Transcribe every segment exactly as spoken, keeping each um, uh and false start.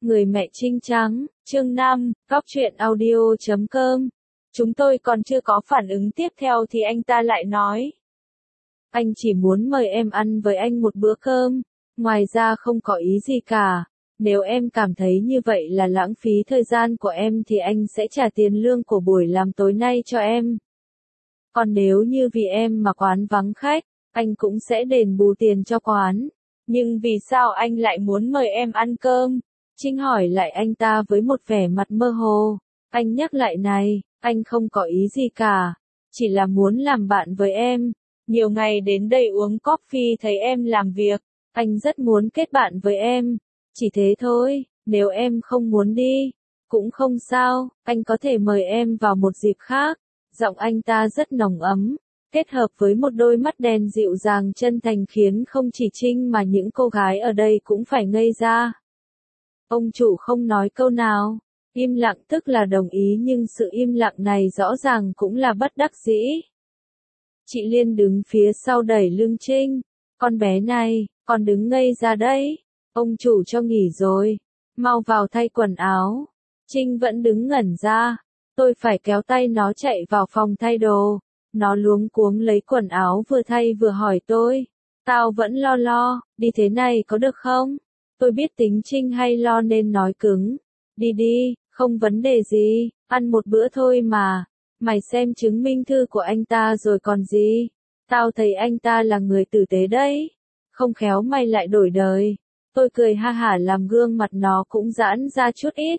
Người mẹ Trinh Trắng, chương năm, góc truyện audio chấm com. Chúng tôi còn chưa có phản ứng tiếp theo thì anh ta lại nói. Anh chỉ muốn mời em ăn với anh một bữa cơm, ngoài ra không có ý gì cả. Nếu em cảm thấy như vậy là lãng phí thời gian của em thì anh sẽ trả tiền lương của buổi làm tối nay cho em. Còn nếu như vì em mà quán vắng khách, anh cũng sẽ đền bù tiền cho quán. Nhưng vì sao anh lại muốn mời em ăn cơm? Trinh hỏi lại anh ta với một vẻ mặt mơ hồ. Anh nhắc lại này, anh không có ý gì cả. Chỉ là muốn làm bạn với em. Nhiều ngày đến đây uống coffee thấy em làm việc. Anh rất muốn kết bạn với em. Chỉ thế thôi, nếu em không muốn đi, cũng không sao, anh có thể mời em vào một dịp khác. Giọng anh ta rất nồng ấm, kết hợp với một đôi mắt đen dịu dàng chân thành khiến không chỉ Trinh mà những cô gái ở đây cũng phải ngây ra. Ông chủ không nói câu nào, im lặng tức là đồng ý nhưng sự im lặng này rõ ràng cũng là bất đắc dĩ. Chị Liên đứng phía sau đẩy lưng Trinh, con bé này, còn đứng ngây ra đấy, ông chủ cho nghỉ rồi, mau vào thay quần áo. Trinh vẫn đứng ngẩn ra, tôi phải kéo tay nó chạy vào phòng thay đồ, nó luống cuống lấy quần áo vừa thay vừa hỏi tôi, tao vẫn lo lo, đi thế này có được không? Tôi biết tính Trinh hay lo nên nói cứng. Đi đi, không vấn đề gì, ăn một bữa thôi mà. Mày xem chứng minh thư của anh ta rồi còn gì. Tao thấy anh ta là người tử tế đấy. Không khéo mày lại đổi đời. Tôi cười ha hả làm gương mặt nó cũng giãn ra chút ít.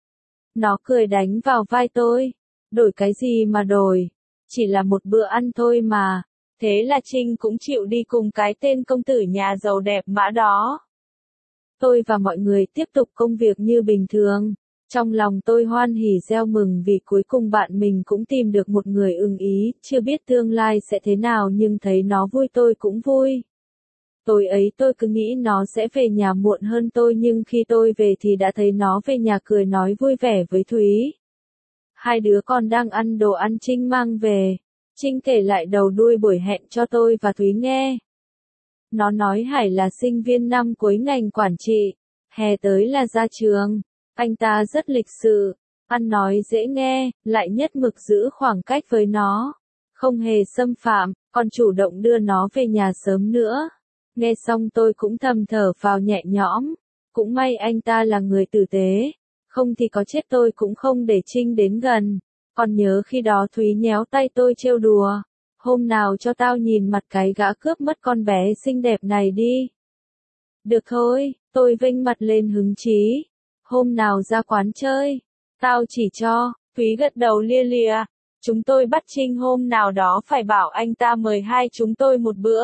Nó cười đánh vào vai tôi. Đổi cái gì mà đổi? Chỉ là một bữa ăn thôi mà. Thế là Trinh cũng chịu đi cùng cái tên công tử nhà giàu đẹp mã đó. Tôi và mọi người tiếp tục công việc như bình thường. Trong lòng tôi hoan hỉ reo mừng vì cuối cùng bạn mình cũng tìm được một người ưng ý, chưa biết tương lai sẽ thế nào nhưng thấy nó vui tôi cũng vui. Tối ấy tôi cứ nghĩ nó sẽ về nhà muộn hơn tôi nhưng khi tôi về thì đã thấy nó về nhà cười nói vui vẻ với Thúy. Hai đứa con đang ăn đồ ăn Trinh mang về. Trinh kể lại đầu đuôi buổi hẹn cho tôi và Thúy nghe. Nó nói Hải là sinh viên năm cuối ngành quản trị, hè tới là ra trường. Anh ta rất lịch sự, ăn nói dễ nghe, lại nhất mực giữ khoảng cách với nó. Không hề xâm phạm, còn chủ động đưa nó về nhà sớm nữa. Nghe xong tôi cũng thầm thở phào nhẹ nhõm. Cũng may anh ta là người tử tế. Không thì có chết tôi cũng không để Trinh đến gần. Còn nhớ khi đó Thúy nhéo tay tôi trêu đùa. Hôm nào cho tao nhìn mặt cái gã cướp mất con bé xinh đẹp này đi. Được thôi, tôi vênh mặt lên hứng chí. Hôm nào ra quán chơi, tao chỉ cho. Thúy gật đầu lia lịa. Chúng tôi bắt Trinh hôm nào đó phải bảo anh ta mời hai chúng tôi một bữa.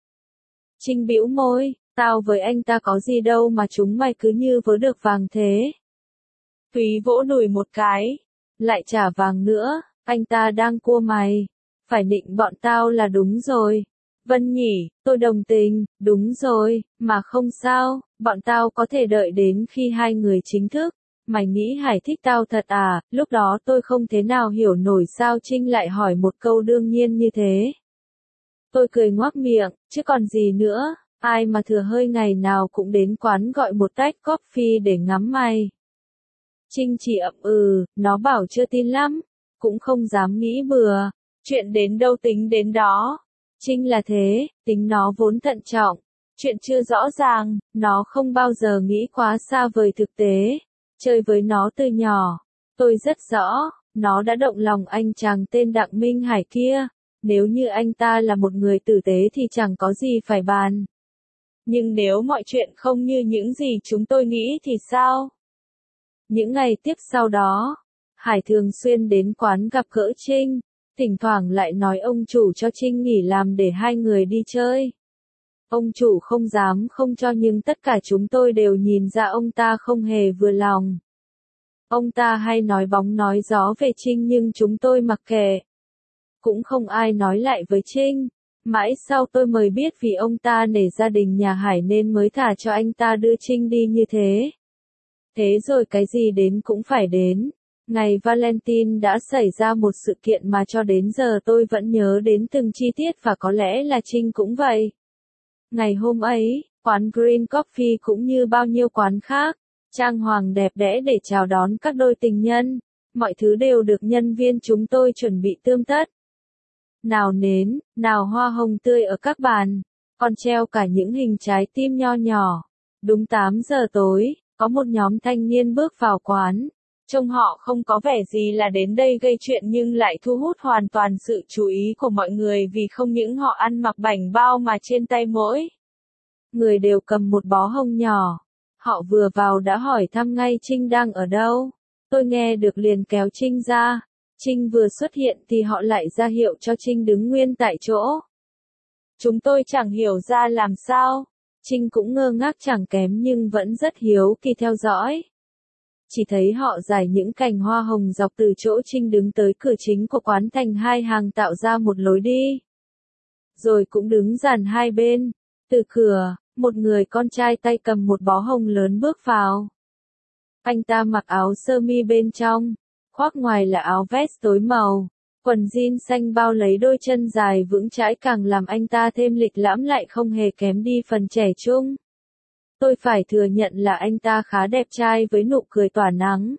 Trinh bĩu môi, tao với anh ta có gì đâu mà chúng mày cứ như vớ được vàng thế. Thúy vỗ đùi một cái, lại trả vàng nữa, anh ta đang cua mày. Phải nịnh bọn tao là đúng rồi. Vân nhỉ, tôi đồng tình, đúng rồi, mà không sao, bọn tao có thể đợi đến khi hai người chính thức. Mày nghĩ Hải thích tao thật à? Lúc đó tôi không thế nào hiểu nổi sao Trinh lại hỏi một câu đương nhiên như thế. Tôi cười ngoác miệng, chứ còn gì nữa, ai mà thừa hơi ngày nào cũng đến quán gọi một tách coffee để ngắm mày. Trinh chỉ ậm ừ, nó bảo chưa tin lắm, cũng không dám nghĩ bừa. Chuyện đến đâu tính đến đó. Trinh là thế, tính nó vốn thận trọng. Chuyện chưa rõ ràng, nó không bao giờ nghĩ quá xa vời thực tế. Chơi với nó từ nhỏ. Tôi rất rõ, nó đã động lòng anh chàng tên Đặng Minh Hải kia. Nếu như anh ta là một người tử tế thì chẳng có gì phải bàn. Nhưng nếu mọi chuyện không như những gì chúng tôi nghĩ thì sao? Những ngày tiếp sau đó, Hải thường xuyên đến quán gặp gỡ Trinh. Thỉnh thoảng lại nói ông chủ cho Trinh nghỉ làm để hai người đi chơi. Ông chủ không dám không cho nhưng tất cả chúng tôi đều nhìn ra ông ta không hề vừa lòng. Ông ta hay nói bóng nói gió về Trinh nhưng chúng tôi mặc kệ. Cũng không ai nói lại với Trinh. Mãi sau tôi mới biết vì ông ta nể gia đình nhà Hải nên mới thả cho anh ta đưa Trinh đi như thế. Thế rồi cái gì đến cũng phải đến. Ngày Valentine đã xảy ra một sự kiện mà cho đến giờ tôi vẫn nhớ đến từng chi tiết và có lẽ là Trinh cũng vậy. Ngày hôm ấy, quán Green Coffee cũng như bao nhiêu quán khác, trang hoàng đẹp đẽ để chào đón các đôi tình nhân. Mọi thứ đều được nhân viên chúng tôi chuẩn bị tươm tất. Nào nến, nào hoa hồng tươi ở các bàn, còn treo cả những hình trái tim nho nhỏ. Đúng tám giờ tối, có một nhóm thanh niên bước vào quán. Trông họ không có vẻ gì là đến đây gây chuyện nhưng lại thu hút hoàn toàn sự chú ý của mọi người vì không những họ ăn mặc bảnh bao mà trên tay mỗi người đều cầm một bó hồng nhỏ. Họ vừa vào đã hỏi thăm ngay Trinh đang ở đâu. Tôi nghe được liền kéo Trinh ra. Trinh vừa xuất hiện thì họ lại ra hiệu cho Trinh đứng nguyên tại chỗ. Chúng tôi chẳng hiểu ra làm sao. Trinh cũng ngơ ngác chẳng kém nhưng vẫn rất hiếu kỳ theo dõi. Chỉ thấy họ rải những cành hoa hồng dọc từ chỗ Trinh đứng tới cửa chính của quán thành hai hàng tạo ra một lối đi. Rồi cũng đứng dàn hai bên. Từ cửa, một người con trai tay cầm một bó hồng lớn bước vào. Anh ta mặc áo sơ mi bên trong, khoác ngoài là áo vest tối màu, quần jean xanh bao lấy đôi chân dài vững chãi càng làm anh ta thêm lịch lãm lại không hề kém đi phần trẻ trung. Tôi phải thừa nhận là anh ta khá đẹp trai với nụ cười tỏa nắng.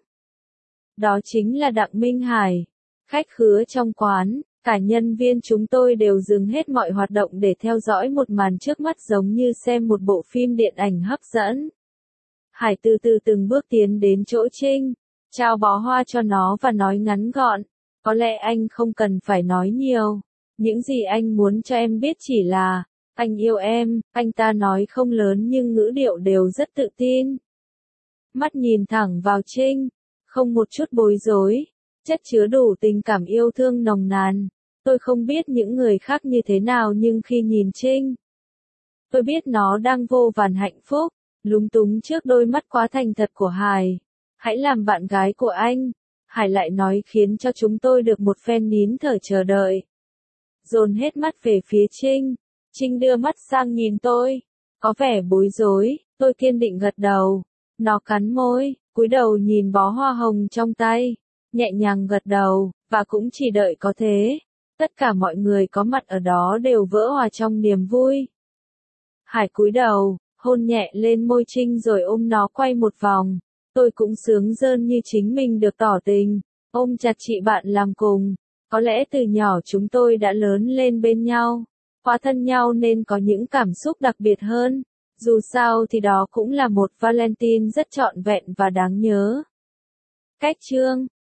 Đó chính là Đặng Minh Hải, khách khứa trong quán. Cả nhân viên chúng tôi đều dừng hết mọi hoạt động để theo dõi một màn trước mắt giống như xem một bộ phim điện ảnh hấp dẫn. Hải từ từ từng bước tiến đến chỗ Trinh, trao bó hoa cho nó và nói ngắn gọn, có lẽ anh không cần phải nói nhiều. Những gì anh muốn cho em biết chỉ là, anh yêu em, anh ta nói không lớn nhưng ngữ điệu đều rất tự tin. Mắt nhìn thẳng vào Trinh, không một chút bối rối, chất chứa đủ tình cảm yêu thương nồng nàn. Tôi không biết những người khác như thế nào nhưng khi nhìn Trinh, tôi biết nó đang vô vàn hạnh phúc, lúng túng trước đôi mắt quá thành thật của Hải. Hãy làm bạn gái của anh, Hải lại nói khiến cho chúng tôi được một phen nín thở chờ đợi. Dồn hết mắt về phía Trinh, Trinh đưa mắt sang nhìn tôi, có vẻ bối rối, tôi kiên định gật đầu. Nó cắn môi, cúi đầu nhìn bó hoa hồng trong tay, nhẹ nhàng gật đầu, và cũng chỉ đợi có thế. Tất cả mọi người có mặt ở đó đều vỡ hòa trong niềm vui. Hải cúi đầu, hôn nhẹ lên môi Trinh rồi ôm nó quay một vòng. Tôi cũng sướng rơn như chính mình được tỏ tình, ôm chặt chị bạn làm cùng. Có lẽ từ nhỏ chúng tôi đã lớn lên bên nhau, quá thân nhau nên có những cảm xúc đặc biệt hơn. Dù sao thì đó cũng là một Valentine rất trọn vẹn và đáng nhớ. Cách chương